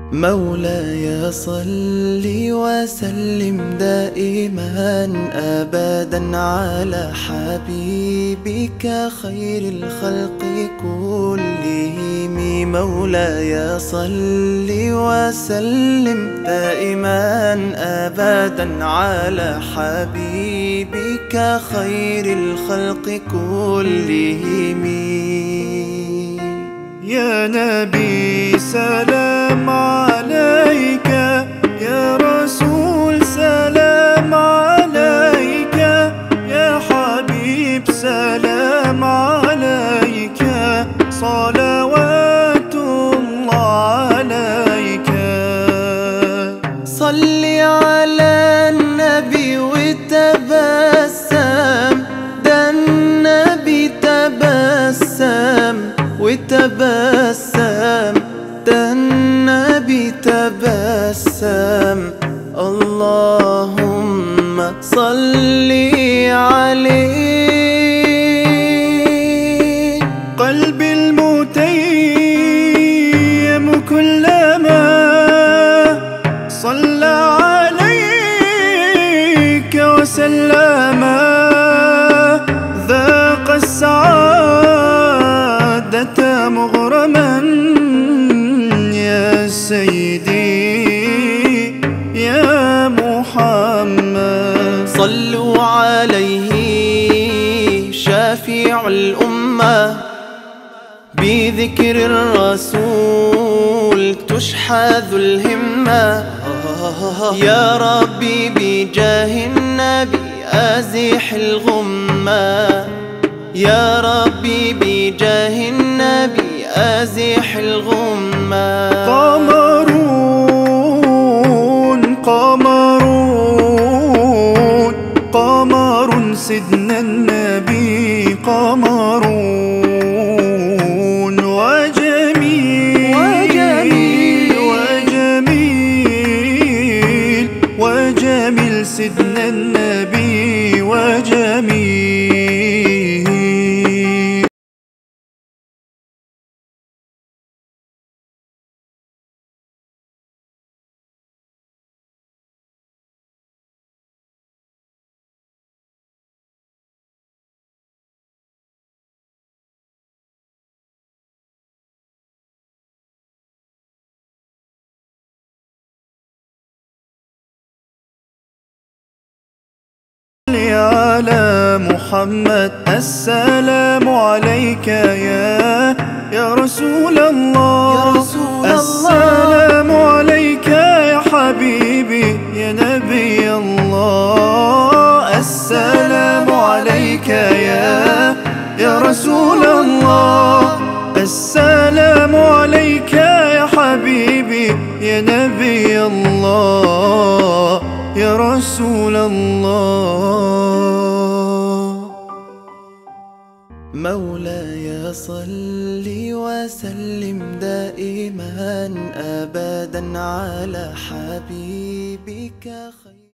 مولاي صل وسلم دائما أبدا على حبيبك خير الخلق كلهم. مولاي صل وسلم دائما أبدا على حبيبك خير الخلق كلهم. يا نبي سلام عليك، يا رسول سلام عليك، يا حبيب سلام عليك، صلوات الله عليك. صل على النبي وتبسم، ده النبي تبسم وتبسم، ده النبي تبسم. اللهم صل عليه. قلبي المتيم كلما صلى عليك وسلم ذاق السعادة مغرما. يا سيدي يا محمد صلوا عليه شافع الأمة، بذكر الرسول تشحذ الهمة. يا ربي بجاه النبي أزح الغمة، يا ربي بجاه النبي أزح الغمة. قمرون قمرون قمر سيدنا النبي، قمرون وجميل وجميل وجميل وجميل سيدنا النبي وجميل. على محمد السلام عليك يا رسول الله، السلام عليك يا حبيبي يا نبي الله. السلام عليك يا رسول الله، السلام عليك يا حبيبي يا نبي الله يا رسول الله. مولاي صل وسلم دائما أبدا على حبيبك خير